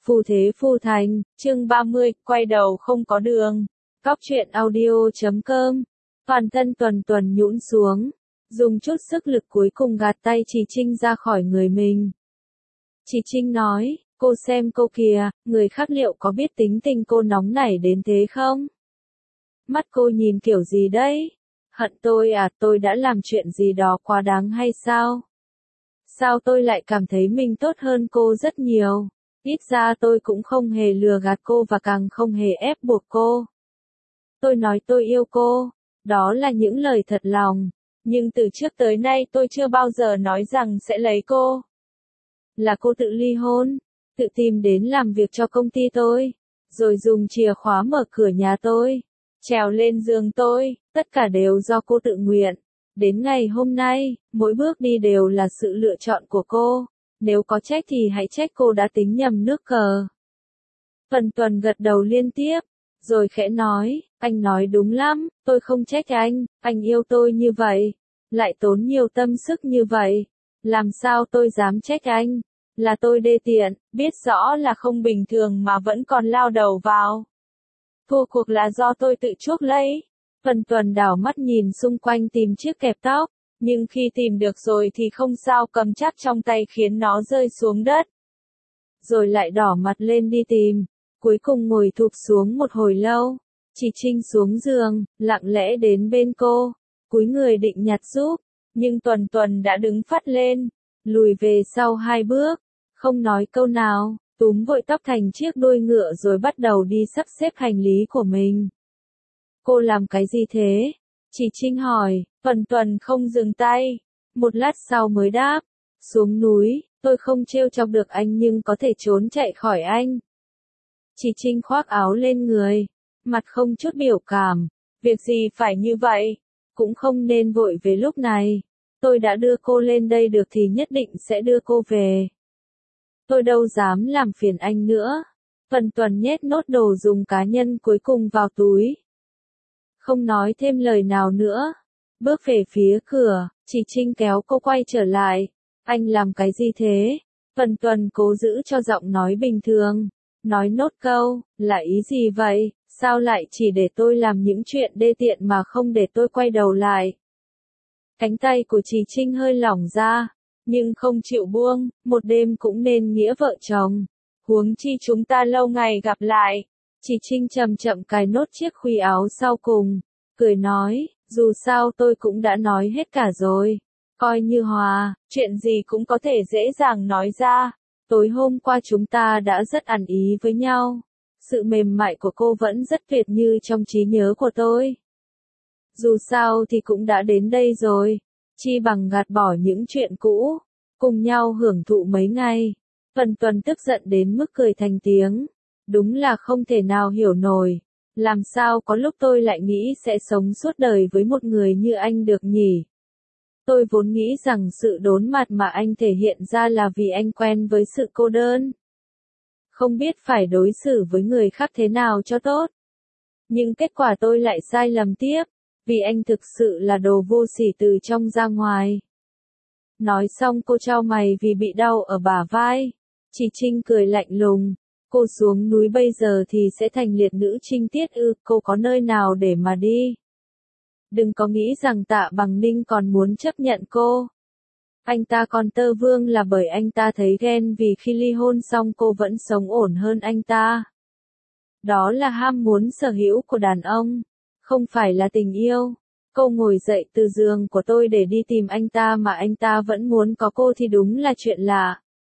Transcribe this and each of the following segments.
Phù thế phù thành, chương 30, quay đầu không có đường. Cóc truyện audio.com. Toàn thân Tuần Tuần nhũn xuống, dùng chút sức lực cuối cùng gạt tay Trì Trinh ra khỏi người mình. Trì Trinh nói, cô xem cô kìa, người khác liệu có biết tính tình cô nóng nảy đến thế không? Mắt cô nhìn kiểu gì đấy? Hận tôi à, tôi đã làm chuyện gì đó quá đáng hay sao? Sao tôi lại cảm thấy mình tốt hơn cô rất nhiều? Ít ra tôi cũng không hề lừa gạt cô và càng không hề ép buộc cô. Tôi nói tôi yêu cô, đó là những lời thật lòng, nhưng từ trước tới nay tôi chưa bao giờ nói rằng sẽ lấy cô. Là cô tự ly hôn, tự tìm đến làm việc cho công ty tôi, rồi dùng chìa khóa mở cửa nhà tôi, trèo lên giường tôi, tất cả đều do cô tự nguyện. Đến ngày hôm nay, mỗi bước đi đều là sự lựa chọn của cô. Nếu có trách thì hãy trách cô đã tính nhầm nước cờ. Tuần Tuần gật đầu liên tiếp, rồi khẽ nói, anh nói đúng lắm, tôi không trách anh yêu tôi như vậy, lại tốn nhiều tâm sức như vậy. Làm sao tôi dám trách anh, là tôi đê tiện, biết rõ là không bình thường mà vẫn còn lao đầu vào. Thua cuộc là do tôi tự chuốc lấy. Tuần Tuần đảo mắt nhìn xung quanh tìm chiếc kẹp tóc. Nhưng khi tìm được rồi thì không sao cầm chắc trong tay khiến nó rơi xuống đất. Rồi lại đỏ mặt lên đi tìm, cuối cùng ngồi thụp xuống một hồi lâu. Trì Trinh xuống giường, lặng lẽ đến bên cô, cúi người định nhặt giúp, nhưng Tuần Tuần đã đứng phắt lên, lùi về sau 2 bước, không nói câu nào, túm vội tóc thành chiếc đuôi ngựa rồi bắt đầu đi sắp xếp hành lý của mình. Cô làm cái gì thế? Trì Trinh hỏi, Tuần Tuần không dừng tay, một lát sau mới đáp, xuống núi, tôi không trêu chọc được anh nhưng có thể trốn chạy khỏi anh. Trì Trinh khoác áo lên người, mặt không chút biểu cảm, việc gì phải như vậy, cũng không nên vội về lúc này, tôi đã đưa cô lên đây được thì nhất định sẽ đưa cô về. Tôi đâu dám làm phiền anh nữa. Tuần Tuần nhét nốt đồ dùng cá nhân cuối cùng vào túi. Không nói thêm lời nào nữa. Bước về phía cửa, Trì Trinh kéo cô quay trở lại. Anh làm cái gì thế? Tuần Tuần cố giữ cho giọng nói bình thường. Nói nốt câu, là ý gì vậy? Sao lại chỉ để tôi làm những chuyện đê tiện mà không để tôi quay đầu lại? Cánh tay của Trì Trinh hơi lỏng ra, nhưng không chịu buông, một đêm cũng nên nghĩa vợ chồng. Huống chi chúng ta lâu ngày gặp lại. Trì Trinh chậm chậm cài nốt chiếc khuy áo sau cùng, cười nói, dù sao tôi cũng đã nói hết cả rồi. Coi như hòa, chuyện gì cũng có thể dễ dàng nói ra. Tối hôm qua chúng ta đã rất ăn ý với nhau. Sự mềm mại của cô vẫn rất tuyệt như trong trí nhớ của tôi. Dù sao thì cũng đã đến đây rồi. Chi bằng gạt bỏ những chuyện cũ, cùng nhau hưởng thụ mấy ngày. Tuần Tuần tức giận đến mức cười thành tiếng. Đúng là không thể nào hiểu nổi. Làm sao có lúc tôi lại nghĩ sẽ sống suốt đời với một người như anh được nhỉ? Tôi vốn nghĩ rằng sự đốn mặt mà anh thể hiện ra là vì anh quen với sự cô đơn. Không biết phải đối xử với người khác thế nào cho tốt. Nhưng kết quả tôi lại sai lầm tiếp, vì anh thực sự là đồ vô sỉ từ trong ra ngoài. Nói xong cô chau mày vì bị đau ở bả vai. Trì Trinh cười lạnh lùng. Cô xuống núi bây giờ thì sẽ thành liệt nữ trinh tiết ư, cô có nơi nào để mà đi. Đừng có nghĩ rằng Tạ Bằng Ninh còn muốn chấp nhận cô. Anh ta còn tơ vương là bởi anh ta thấy ghen vì khi ly hôn xong cô vẫn sống ổn hơn anh ta. Đó là ham muốn sở hữu của đàn ông, không phải là tình yêu. Cô ngồi dậy từ giường của tôi để đi tìm anh ta mà anh ta vẫn muốn có cô thì đúng là chuyện lạ.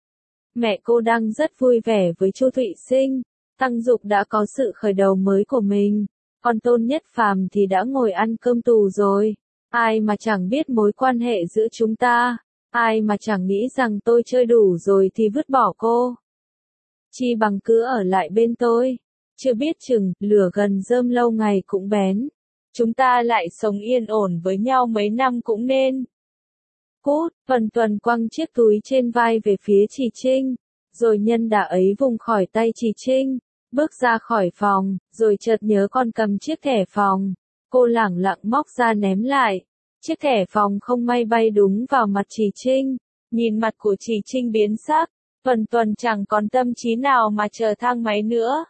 Mẹ cô đang rất vui vẻ với Chu Thụy Sinh, Tăng Dục đã có sự khởi đầu mới của mình, còn Tôn Nhất Phàm thì đã ngồi ăn cơm tù rồi. Ai mà chẳng biết mối quan hệ giữa chúng ta, ai mà chẳng nghĩ rằng tôi chơi đủ rồi thì vứt bỏ cô. Chi bằng cứ ở lại bên tôi, chưa biết chừng, lửa gần rơm lâu ngày cũng bén. Chúng ta lại sống yên ổn với nhau mấy năm cũng nên. Cút, Tuần Tuần quăng chiếc túi trên vai về phía Trì Trinh, rồi nhân đà ấy vùng khỏi tay Trì Trinh, bước ra khỏi phòng, rồi chợt nhớ còn cầm chiếc thẻ phòng. Cô lẳng lặng móc ra ném lại. Chiếc thẻ phòng không may bay đúng vào mặt Trì Trinh. Nhìn mặt của Trì Trinh biến sắc, Tuần Tuần chẳng còn tâm trí nào mà chờ thang máy nữa.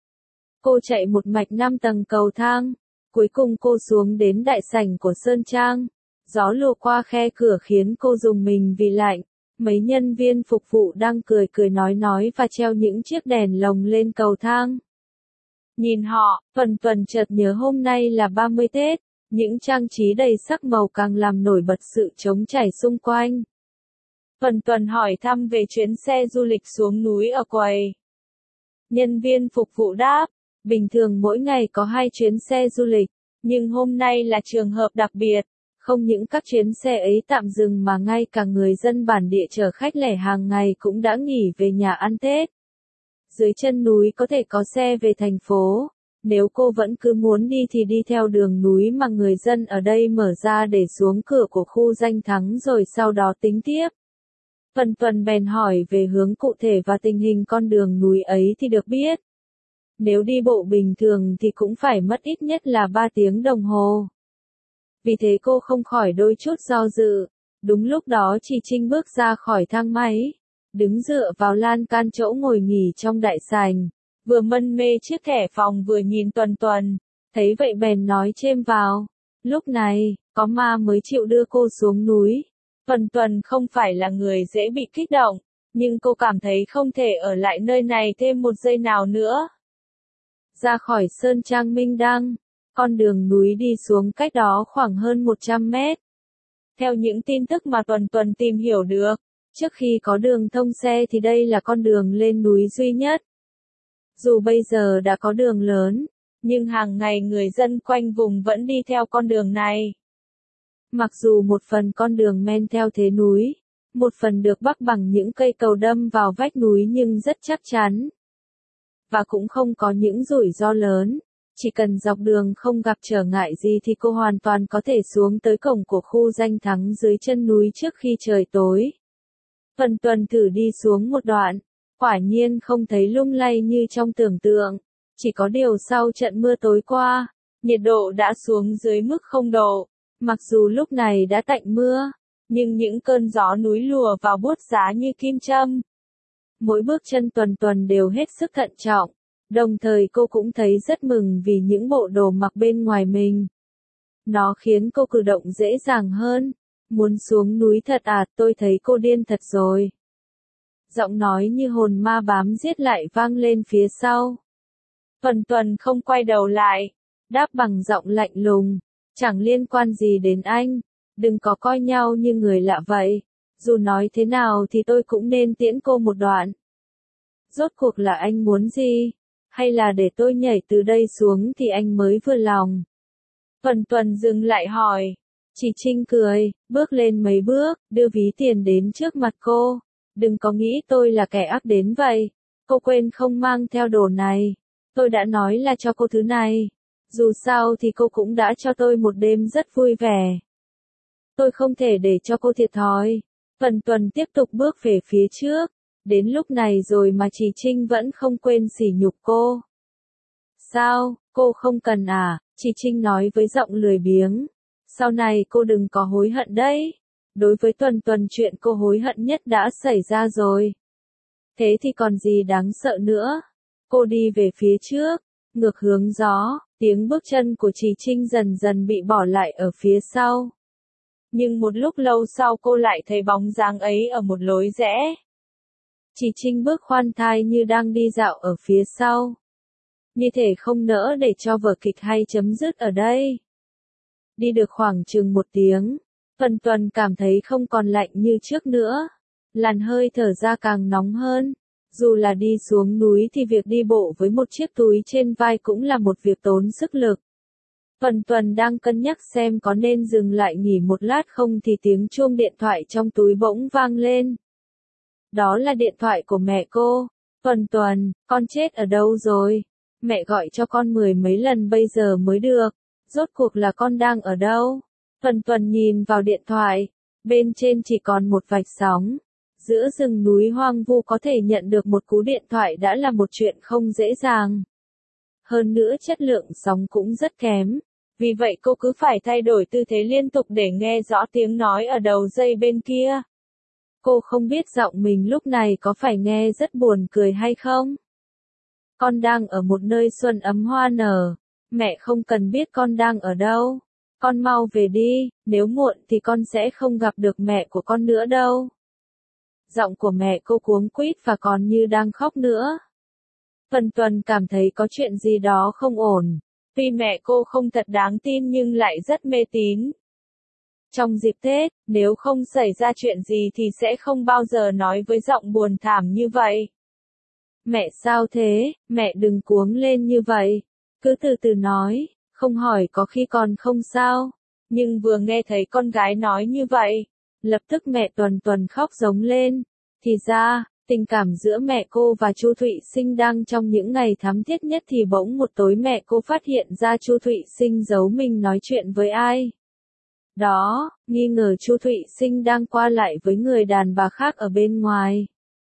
Cô chạy một mạch 5 tầng cầu thang. Cuối cùng cô xuống đến đại sảnh của Sơn Trang. Gió lùa qua khe cửa khiến cô rùng mình vì lạnh. Mấy nhân viên phục vụ đang cười cười nói và treo những chiếc đèn lồng lên cầu thang. Nhìn họ, Tuần Tuần chợt nhớ hôm nay là 30 Tết. Những trang trí đầy sắc màu càng làm nổi bật sự trống trải xung quanh. Tuần Tuần hỏi thăm về chuyến xe du lịch xuống núi ở quầy. Nhân viên phục vụ đáp, bình thường mỗi ngày có 2 chuyến xe du lịch, nhưng hôm nay là trường hợp đặc biệt. Không những các chuyến xe ấy tạm dừng mà ngay cả người dân bản địa chở khách lẻ hàng ngày cũng đã nghỉ về nhà ăn Tết. Dưới chân núi có thể có xe về thành phố. Nếu cô vẫn cứ muốn đi thì đi theo đường núi mà người dân ở đây mở ra để xuống cửa của khu danh thắng rồi sau đó tính tiếp. Tuần Tuần bèn hỏi về hướng cụ thể và tình hình con đường núi ấy thì được biết. Nếu đi bộ bình thường thì cũng phải mất ít nhất là 3 tiếng đồng hồ. Vì thế cô không khỏi đôi chút do dự. Đúng lúc đó chị Trinh bước ra khỏi thang máy, đứng dựa vào lan can chỗ ngồi nghỉ trong đại sảnh, vừa mân mê chiếc thẻ phòng vừa nhìn Tuần Tuần, thấy vậy bèn nói chêm vào. Lúc này, có ma mới chịu đưa cô xuống núi. Tuần Tuần không phải là người dễ bị kích động, nhưng cô cảm thấy không thể ở lại nơi này thêm một giây nào nữa. Ra khỏi Sơn Trang Minh Đăng, con đường núi đi xuống cách đó khoảng hơn 100 mét. Theo những tin tức mà Tuần Tuần tìm hiểu được, trước khi có đường thông xe thì đây là con đường lên núi duy nhất. Dù bây giờ đã có đường lớn, nhưng hàng ngày người dân quanh vùng vẫn đi theo con đường này. Mặc dù một phần con đường men theo thế núi, một phần được bắc bằng những cây cầu đâm vào vách núi nhưng rất chắc chắn. Và cũng không có những rủi ro lớn, chỉ cần dọc đường không gặp trở ngại gì thì cô hoàn toàn có thể xuống tới cổng của khu danh thắng dưới chân núi trước khi trời tối. Tuần Tuần thử đi xuống một đoạn, quả nhiên không thấy lung lay như trong tưởng tượng, chỉ có điều sau trận mưa tối qua, nhiệt độ đã xuống dưới mức 0 độ. Mặc dù lúc này đã tạnh mưa, nhưng những cơn gió núi lùa vào buốt giá như kim châm. Mỗi bước chân Tuần Tuần đều hết sức thận trọng, đồng thời cô cũng thấy rất mừng vì những bộ đồ mặc bên ngoài mình. Nó khiến cô cử động dễ dàng hơn. Muốn xuống núi thật à, tôi thấy cô điên thật rồi. Giọng nói như hồn ma bám giết lại vang lên phía sau. Tuần Tuần không quay đầu lại, đáp bằng giọng lạnh lùng. Chẳng liên quan gì đến anh, đừng có coi nhau như người lạ vậy. Dù nói thế nào thì tôi cũng nên tiễn cô một đoạn. Rốt cuộc là anh muốn gì? Hay là để tôi nhảy từ đây xuống thì anh mới vừa lòng? Tuần Tuần dừng lại hỏi. Chị Trinh cười, bước lên mấy bước, đưa ví tiền đến trước mặt cô. Đừng có nghĩ tôi là kẻ ác đến vậy. Cô quên không mang theo đồ này. Tôi đã nói là cho cô thứ này. Dù sao thì cô cũng đã cho tôi một đêm rất vui vẻ. Tôi không thể để cho cô thiệt thòi. Tuần Tuần tiếp tục bước về phía trước. Đến lúc này rồi mà chị Trinh vẫn không quên sỉ nhục cô. Sao, cô không cần à? Chị Trinh nói với giọng lười biếng. Sau này cô đừng có hối hận đấy. Đối với Tuần Tuần chuyện cô hối hận nhất đã xảy ra rồi. Thế thì còn gì đáng sợ nữa. Cô đi về phía trước, ngược hướng gió, tiếng bước chân của chị Trinh dần dần bị bỏ lại ở phía sau. Nhưng một lúc lâu sau cô lại thấy bóng dáng ấy ở một lối rẽ. Chị Trinh bước khoan thai như đang đi dạo ở phía sau. Như thể không nỡ để cho vở kịch hay chấm dứt ở đây. Đi được khoảng chừng 1 tiếng, Tuần Tuần cảm thấy không còn lạnh như trước nữa. Làn hơi thở ra càng nóng hơn. Dù là đi xuống núi thì việc đi bộ với một chiếc túi trên vai cũng là một việc tốn sức lực. Tuần Tuần đang cân nhắc xem có nên dừng lại nghỉ một lát không thì tiếng chuông điện thoại trong túi bỗng vang lên. Đó là điện thoại của mẹ cô. Tuần Tuần, con chết ở đâu rồi? Mẹ gọi cho con 10 mấy lần bây giờ mới được. Rốt cuộc là con đang ở đâu? Tuần Tuần nhìn vào điện thoại. Bên trên chỉ còn một vạch sóng. Giữa rừng núi hoang vu có thể nhận được một cú điện thoại đã là một chuyện không dễ dàng. Hơn nữa chất lượng sóng cũng rất kém. Vì vậy cô cứ phải thay đổi tư thế liên tục để nghe rõ tiếng nói ở đầu dây bên kia. Cô không biết giọng mình lúc này có phải nghe rất buồn cười hay không? Con đang ở một nơi xuân ấm hoa nở. Mẹ không cần biết con đang ở đâu. Con mau về đi, nếu muộn thì con sẽ không gặp được mẹ của con nữa đâu. Giọng của mẹ cô cuống quýt và còn như đang khóc nữa. Tuần Tuần cảm thấy có chuyện gì đó không ổn. Tuy mẹ cô không thật đáng tin nhưng lại rất mê tín. Trong dịp Tết, nếu không xảy ra chuyện gì thì sẽ không bao giờ nói với giọng buồn thảm như vậy. Mẹ sao thế, mẹ đừng cuống lên như vậy. Cứ từ từ nói, không hỏi có khi còn không sao. Nhưng vừa nghe thấy con gái nói như vậy, lập tức mẹ Tuần Tuần khóc giống lên. Thì ra, tình cảm giữa mẹ cô và Chu Thụy Sinh đang trong những ngày thắm thiết nhất thì bỗng một tối mẹ cô phát hiện ra Chu Thụy Sinh giấu mình nói chuyện với ai. Đó, nghi ngờ Chu Thụy Sinh đang qua lại với người đàn bà khác ở bên ngoài.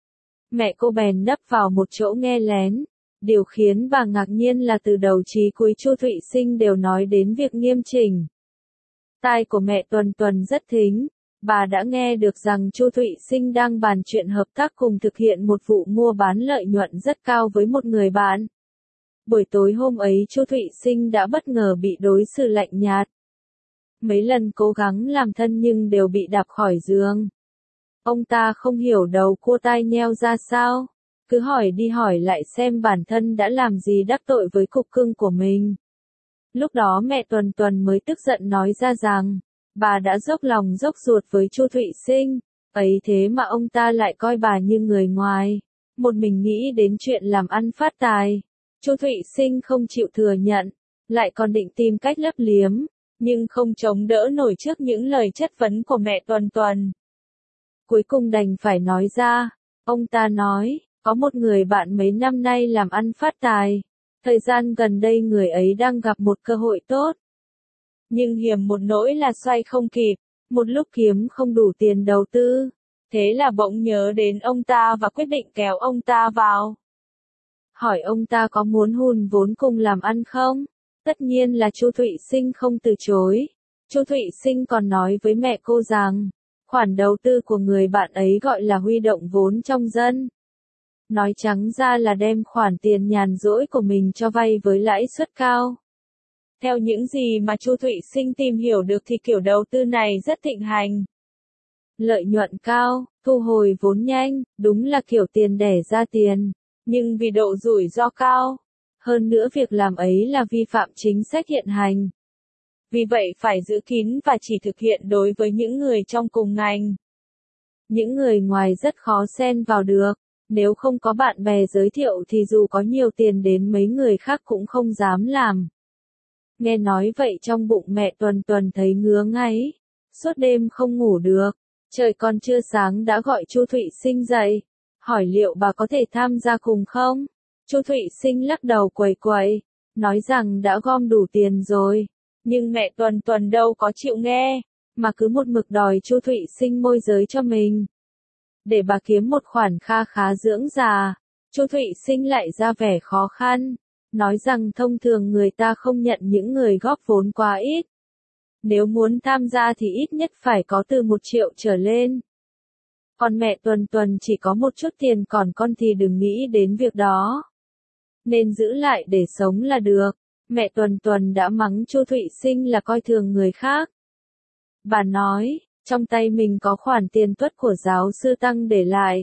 Mẹ cô bèn nấp vào một chỗ nghe lén. Điều khiến bà ngạc nhiên là từ đầu chí cuối Chu Thụy Sinh đều nói đến việc nghiêm chỉnh. Tai của mẹ Tuần Tuần rất thính. Bà đã nghe được rằng Chu Thụy Sinh đang bàn chuyện hợp tác cùng thực hiện một vụ mua bán lợi nhuận rất cao với một người bạn. Buổi tối hôm ấy Chu Thụy Sinh đã bất ngờ bị đối xử lạnh nhạt. Mấy lần cố gắng làm thân nhưng đều bị đạp khỏi giường. Ông ta không hiểu đầu cua tai nheo ra sao. Cứ hỏi đi hỏi lại xem bản thân đã làm gì đắc tội với cục cưng của mình. Lúc đó mẹ Tuần Tuần mới tức giận nói ra rằng, bà đã dốc lòng dốc ruột với Chu Thụy Sinh, ấy thế mà ông ta lại coi bà như người ngoài, một mình nghĩ đến chuyện làm ăn phát tài. Chu Thụy Sinh không chịu thừa nhận, lại còn định tìm cách lấp liếm, nhưng không chống đỡ nổi trước những lời chất vấn của mẹ Tuần Tuần. Cuối cùng đành phải nói ra, ông ta nói, có một người bạn mấy năm nay làm ăn phát tài. Thời gian gần đây người ấy đang gặp một cơ hội tốt. Nhưng hiểm một nỗi là xoay không kịp, một lúc kiếm không đủ tiền đầu tư. Thế là bỗng nhớ đến ông ta và quyết định kéo ông ta vào. Hỏi ông ta có muốn hùn vốn cùng làm ăn không? Tất nhiên là Chu Thụy Sinh không từ chối. Chu Thụy Sinh còn nói với mẹ cô rằng, khoản đầu tư của người bạn ấy gọi là huy động vốn trong dân. Nói trắng ra là đem khoản tiền nhàn rỗi của mình cho vay với lãi suất cao. Theo những gì mà Chu Thụy Sinh tìm hiểu được thì kiểu đầu tư này rất thịnh hành. Lợi nhuận cao, thu hồi vốn nhanh, đúng là kiểu tiền đẻ ra tiền, nhưng vì độ rủi ro cao. Hơn nữa việc làm ấy là vi phạm chính sách hiện hành. Vì vậy phải giữ kín và chỉ thực hiện đối với những người trong cùng ngành. Những người ngoài rất khó xen vào được. Nếu không có bạn bè giới thiệu thì dù có nhiều tiền đến mấy người khác cũng không dám làm. Nghe nói vậy trong bụng mẹ Tuần Tuần thấy ngứa ngáy. Suốt đêm không ngủ được. Trời còn chưa sáng đã gọi Chu Thụy Sinh dậy. Hỏi liệu bà có thể tham gia cùng không? Chu Thụy Sinh lắc đầu quẩy quẩy. Nói rằng đã gom đủ tiền rồi. Nhưng mẹ Tuần Tuần đâu có chịu nghe. Mà cứ một mực đòi Chu Thụy Sinh môi giới cho mình. Để bà kiếm một khoản kha khá dưỡng già, Chu Thụy Sinh lại ra vẻ khó khăn, nói rằng thông thường người ta không nhận những người góp vốn quá ít. Nếu muốn tham gia thì ít nhất phải có từ 1 triệu trở lên. Còn mẹ Tuần Tuần chỉ có một chút tiền còn con thì đừng nghĩ đến việc đó. Nên giữ lại để sống là được. Mẹ Tuần Tuần đã mắng Chu Thụy Sinh là coi thường người khác. Bà nói, trong tay mình có khoản tiền tuất của giáo sư Tăng để lại.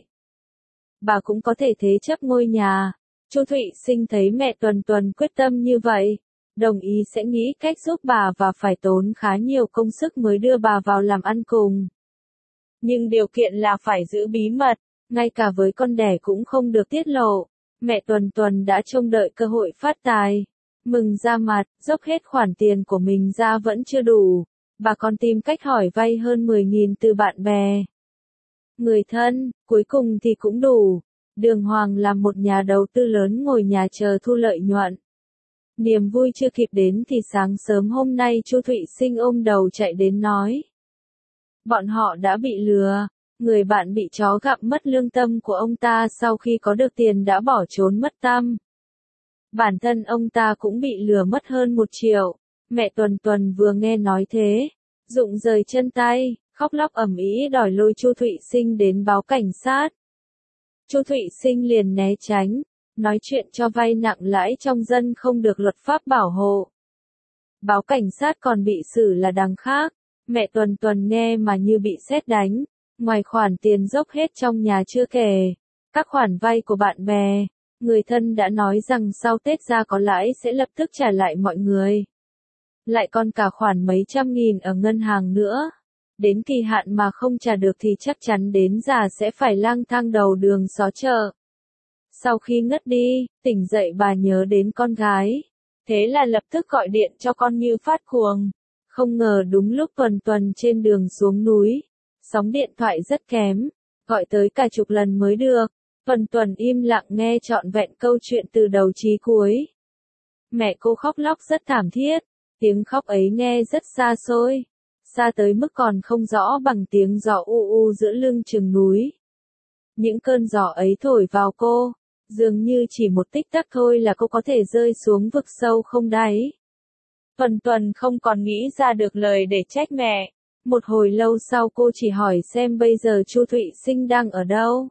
Bà cũng có thể thế chấp ngôi nhà. Chu Thụy Sinh thấy mẹ Tuần Tuần quyết tâm như vậy, đồng ý sẽ nghĩ cách giúp bà và phải tốn khá nhiều công sức mới đưa bà vào làm ăn cùng. Nhưng điều kiện là phải giữ bí mật, ngay cả với con đẻ cũng không được tiết lộ. Mẹ Tuần Tuần đã trông đợi cơ hội phát tài. Mừng ra mặt, dốc hết khoản tiền của mình ra vẫn chưa đủ. Bà còn tìm cách hỏi vay hơn 10.000 từ bạn bè. Người thân, cuối cùng thì cũng đủ. Đường Hoàng là một nhà đầu tư lớn ngồi nhà chờ thu lợi nhuận. Niềm vui chưa kịp đến thì sáng sớm hôm nay Chu Thụy Sinh ôm đầu chạy đến nói. Bọn họ đã bị lừa. Người bạn bị chó gặm mất lương tâm của ông ta sau khi có được tiền đã bỏ trốn mất tăm. Bản thân ông ta cũng bị lừa mất hơn 1 triệu. Mẹ Tuần Tuần vừa nghe nói thế, rụng rời chân tay, khóc lóc ầm ĩ đòi lôi Chu Thụy Sinh đến báo cảnh sát. Chu Thụy Sinh liền né tránh, nói chuyện cho vay nặng lãi trong dân không được luật pháp bảo hộ. Báo cảnh sát còn bị xử là đằng khác. Mẹ Tuần Tuần nghe mà như bị sét đánh, ngoài khoản tiền dốc hết trong nhà chưa kể, các khoản vay của bạn bè, người thân đã nói rằng sau Tết ra có lãi sẽ lập tức trả lại mọi người. Lại còn cả khoản mấy trăm nghìn ở ngân hàng nữa. Đến kỳ hạn mà không trả được thì chắc chắn đến già sẽ phải lang thang đầu đường xó chợ. Sau khi ngất đi, tỉnh dậy bà nhớ đến con gái. Thế là lập tức gọi điện cho con như phát cuồng. Không ngờ đúng lúc Tuần Tuần trên đường xuống núi. Sóng điện thoại rất kém. Gọi tới cả chục lần mới được. Tuần Tuần im lặng nghe trọn vẹn câu chuyện từ đầu chí cuối. Mẹ cô khóc lóc rất thảm thiết. Tiếng khóc ấy nghe rất xa xôi. Xa tới mức còn không rõ bằng tiếng gió u u giữa lưng chừng núi. Những cơn gió ấy thổi vào cô, dường như chỉ một tích tắc thôi là cô có thể rơi xuống vực sâu không đáy. Tuần Tuần không còn nghĩ ra được lời để trách mẹ. Một hồi lâu sau cô chỉ hỏi xem bây giờ Chu Thụy Sinh đang ở đâu.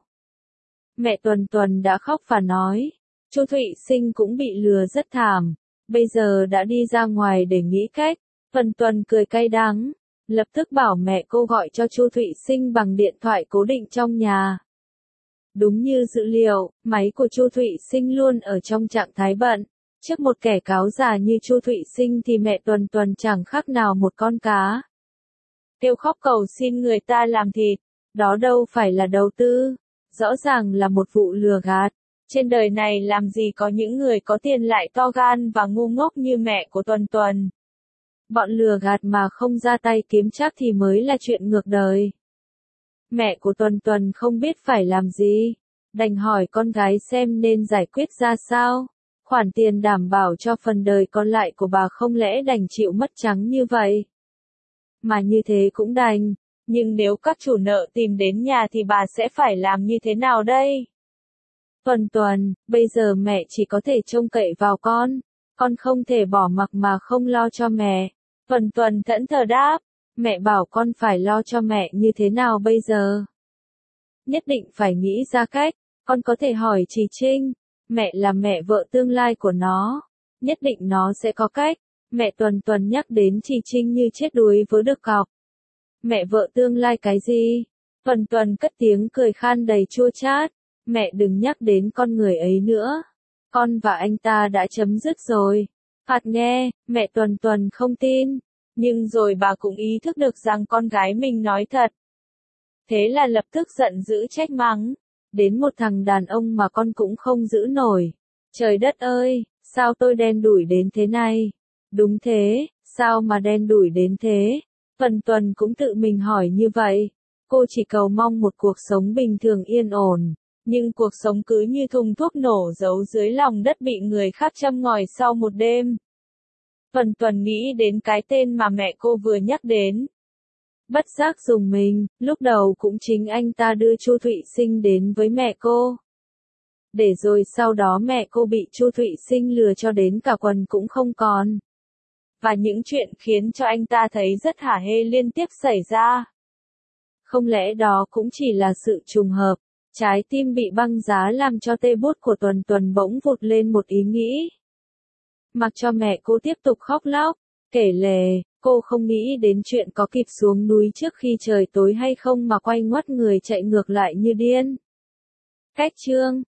Mẹ Tuần Tuần đã khóc và nói, Chu Thụy Sinh cũng bị lừa rất thảm, bây giờ đã đi ra ngoài để nghĩ cách. Tuần Tuần cười cay đắng, lập tức bảo mẹ cô gọi cho Chu Thụy Sinh bằng điện thoại cố định trong nhà. Đúng như dữ liệu, máy của Chu Thụy Sinh luôn ở trong trạng thái bận. Trước một kẻ cáo già như Chu Thụy Sinh thì mẹ Tuần Tuần chẳng khác nào một con cá. Kêu khóc cầu xin người ta làm thịt, đó đâu phải là đầu tư, rõ ràng là một vụ lừa gạt. Trên đời này làm gì có những người có tiền lại to gan và ngu ngốc như mẹ của Tuần Tuần. Bọn lừa gạt mà không ra tay kiếm chắc thì mới là chuyện ngược đời. Mẹ của Tuần Tuần không biết phải làm gì, đành hỏi con gái xem nên giải quyết ra sao. Khoản tiền đảm bảo cho phần đời còn lại của bà không lẽ đành chịu mất trắng như vậy. Mà như thế cũng đành, nhưng nếu các chủ nợ tìm đến nhà thì bà sẽ phải làm như thế nào đây? Tuần Tuần, bây giờ mẹ chỉ có thể trông cậy vào con không thể bỏ mặc mà không lo cho mẹ. Tuần Tuần thẫn thờ đáp, mẹ bảo con phải lo cho mẹ như thế nào bây giờ? Nhất định phải nghĩ ra cách, con có thể hỏi chị Trinh, mẹ là mẹ vợ tương lai của nó, nhất định nó sẽ có cách. Mẹ Tuần Tuần nhắc đến chị Trinh như chết đuối với được cọc. Mẹ vợ tương lai cái gì? Tuần Tuần cất tiếng cười khan đầy chua chát, mẹ đừng nhắc đến con người ấy nữa. Con và anh ta đã chấm dứt rồi. Phạt nghe, mẹ Tuần Tuần không tin. Nhưng rồi bà cũng ý thức được rằng con gái mình nói thật. Thế là lập tức giận dữ trách mắng. Đến một thằng đàn ông mà con cũng không giữ nổi. Trời đất ơi, sao tôi đen đủi đến thế này? Đúng thế, sao mà đen đủi đến thế? Tuần Tuần cũng tự mình hỏi như vậy. Cô chỉ cầu mong một cuộc sống bình thường yên ổn. Nhưng cuộc sống cứ như thùng thuốc nổ giấu dưới lòng đất bị người khác châm ngòi sau một đêm. Tuần Tuần nghĩ đến cái tên mà mẹ cô vừa nhắc đến. Bất giác rùng mình, lúc đầu cũng chính anh ta đưa Chu Thụy Sinh đến với mẹ cô. Để rồi sau đó mẹ cô bị Chu Thụy Sinh lừa cho đến cả quần cũng không còn. Và những chuyện khiến cho anh ta thấy rất hả hê liên tiếp xảy ra. Không lẽ đó cũng chỉ là sự trùng hợp? Trái tim bị băng giá làm cho tê bút của Tuần Tuần bỗng vụt lên một ý nghĩ. Mặc cho mẹ cô tiếp tục khóc lóc, kể lể, cô không nghĩ đến chuyện có kịp xuống núi trước khi trời tối hay không mà quay ngoắt người chạy ngược lại như điên. Cách chương